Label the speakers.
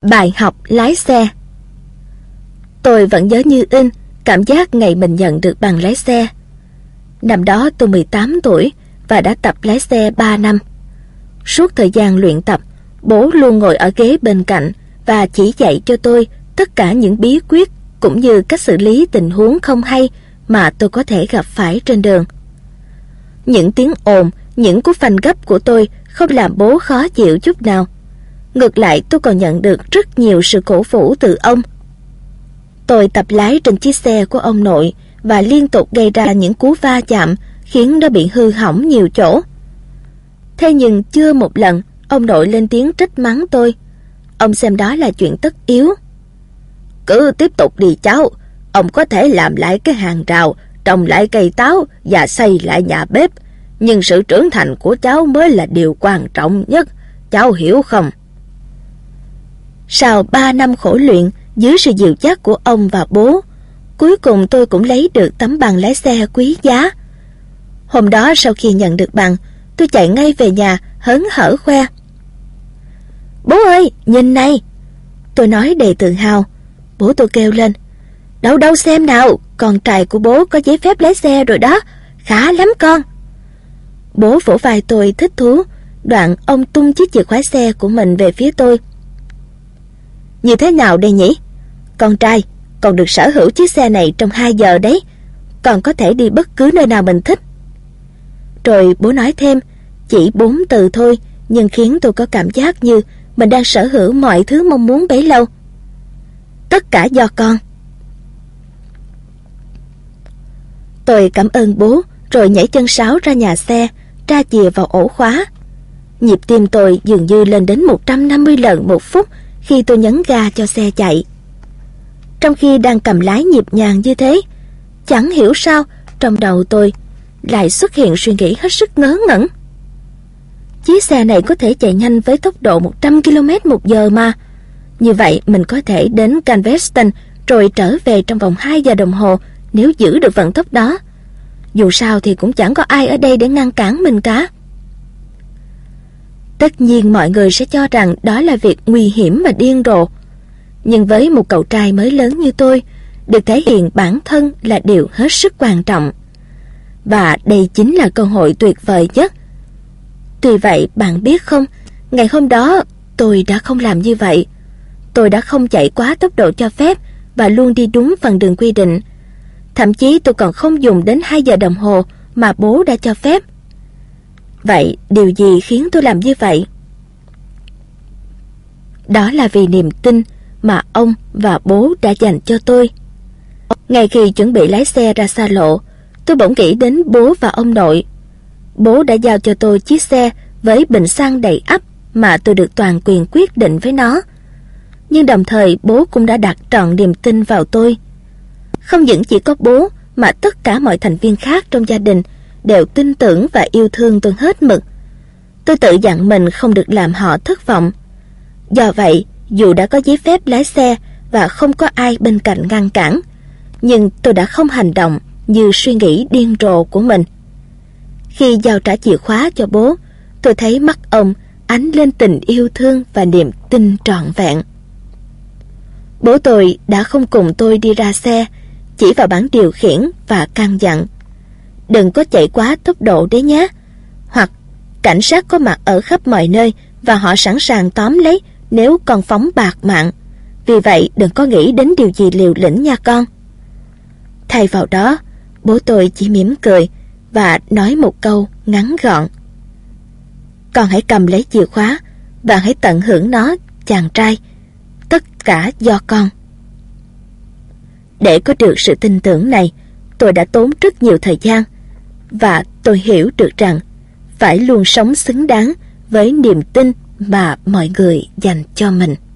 Speaker 1: Bài học lái xe. Tôi vẫn nhớ như in cảm giác ngày mình nhận được bằng lái xe. Năm đó tôi 18 tuổi và đã tập lái xe 3 năm. Suốt thời gian luyện tập, bố luôn ngồi ở ghế bên cạnh và chỉ dạy cho tôi tất cả những bí quyết cũng như cách xử lý tình huống không hay mà tôi có thể gặp phải trên đường. Những tiếng ồn, những cú phanh gấp của tôi không làm bố khó chịu chút nào. Ngược lại, tôi còn nhận được rất nhiều sự cổ vũ từ ông. Tôi tập lái trên chiếc xe của ông nội và liên tục gây ra những cú va chạm khiến nó bị hư hỏng nhiều chỗ. Thế nhưng chưa một lần ông nội lên tiếng trách mắng tôi. Ông xem đó là chuyện tất yếu. Cứ tiếp tục đi cháu, ông có thể làm lại cái hàng rào, trồng lại cây táo và xây lại nhà bếp. Nhưng sự trưởng thành của cháu mới là điều quan trọng nhất, cháu hiểu không? Sau 3 năm khổ luyện, dưới sự dìu dắt của ông và bố, cuối cùng tôi cũng lấy được tấm bằng lái xe quý giá. Hôm đó sau khi nhận được bằng, tôi chạy ngay về nhà hớn hở khoe. Bố ơi, nhìn này! Tôi nói đầy tự hào. Bố tôi kêu lên. Đâu đâu xem nào, con trai của bố có giấy phép lái xe rồi đó, khá lắm con. Bố vỗ vai tôi thích thú, đoạn ông tung chiếc chìa khóa xe của mình về phía tôi. Như thế nào đây nhỉ? Con trai, con được sở hữu chiếc xe này trong 2 giờ đấy. Con có thể đi bất cứ nơi nào mình thích. Rồi bố nói thêm, chỉ 4 từ thôi, nhưng khiến tôi có cảm giác như mình đang sở hữu mọi thứ mong muốn bấy lâu. Tất cả do con. Tôi cảm ơn bố, rồi nhảy chân sáo ra nhà xe, tra chìa vào ổ khóa. Nhịp tim tôi dường như lên đến 150 lần một phút khi tôi nhấn ga cho xe chạy. Trong khi đang cầm lái nhịp nhàng như thế, chẳng hiểu sao trong đầu tôi lại xuất hiện suy nghĩ hết sức ngớ ngẩn. Chiếc xe này có thể chạy nhanh với tốc độ 100 km/h mà. Như vậy mình có thể đến Galveston rồi trở về trong vòng 2 giờ đồng hồ nếu giữ được vận tốc đó. Dù sao thì cũng chẳng có ai ở đây để ngăn cản mình cả. Tất nhiên mọi người sẽ cho rằng đó là việc nguy hiểm và điên rồ. Nhưng với một cậu trai mới lớn như tôi, được thể hiện bản thân là điều hết sức quan trọng. Và đây chính là cơ hội tuyệt vời nhất. Tuy vậy, bạn biết không, ngày hôm đó tôi đã không làm như vậy. Tôi đã không chạy quá tốc độ cho phép và luôn đi đúng phần đường quy định. Thậm chí tôi còn không dùng đến 2 giờ đồng hồ mà bố đã cho phép. Vậy điều gì khiến tôi làm như vậy? Đó là vì niềm tin mà ông và bố đã dành cho tôi. Ngay khi chuẩn bị lái xe ra xa lộ, tôi bỗng nghĩ đến bố và ông nội. Bố đã giao cho tôi chiếc xe với bình xăng đầy ắp mà tôi được toàn quyền quyết định với nó. Nhưng đồng thời bố cũng đã đặt trọn niềm tin vào tôi. Không những chỉ có bố mà tất cả mọi thành viên khác trong gia đình đều tin tưởng và yêu thương tôi hết mực. Tôi tự dặn mình không được làm họ thất vọng. Do vậy, dù đã có giấy phép lái xe và không có ai bên cạnh ngăn cản, nhưng tôi đã không hành động như suy nghĩ điên rồ của mình. Khi giao trả chìa khóa cho bố, tôi thấy mắt ông ánh lên tình yêu thương và niềm tin trọn vẹn. Bố tôi đã không cùng tôi đi ra xe, chỉ vào bảng điều khiển và căn dặn: đừng có chạy quá tốc độ đấy nhé. Hoặc cảnh sát có mặt ở khắp mọi nơi và họ sẵn sàng tóm lấy nếu con phóng bạt mạng. Vì vậy đừng có nghĩ đến điều gì liều lĩnh nha con. Thay vào đó, bố tôi chỉ mỉm cười và nói một câu ngắn gọn: con hãy cầm lấy chìa khóa và hãy tận hưởng nó, chàng trai. Tất cả do con. Để có được sự tin tưởng này, tôi đã tốn rất nhiều thời gian, và tôi hiểu được rằng phải luôn sống xứng đáng với niềm tin mà mọi người dành cho mình.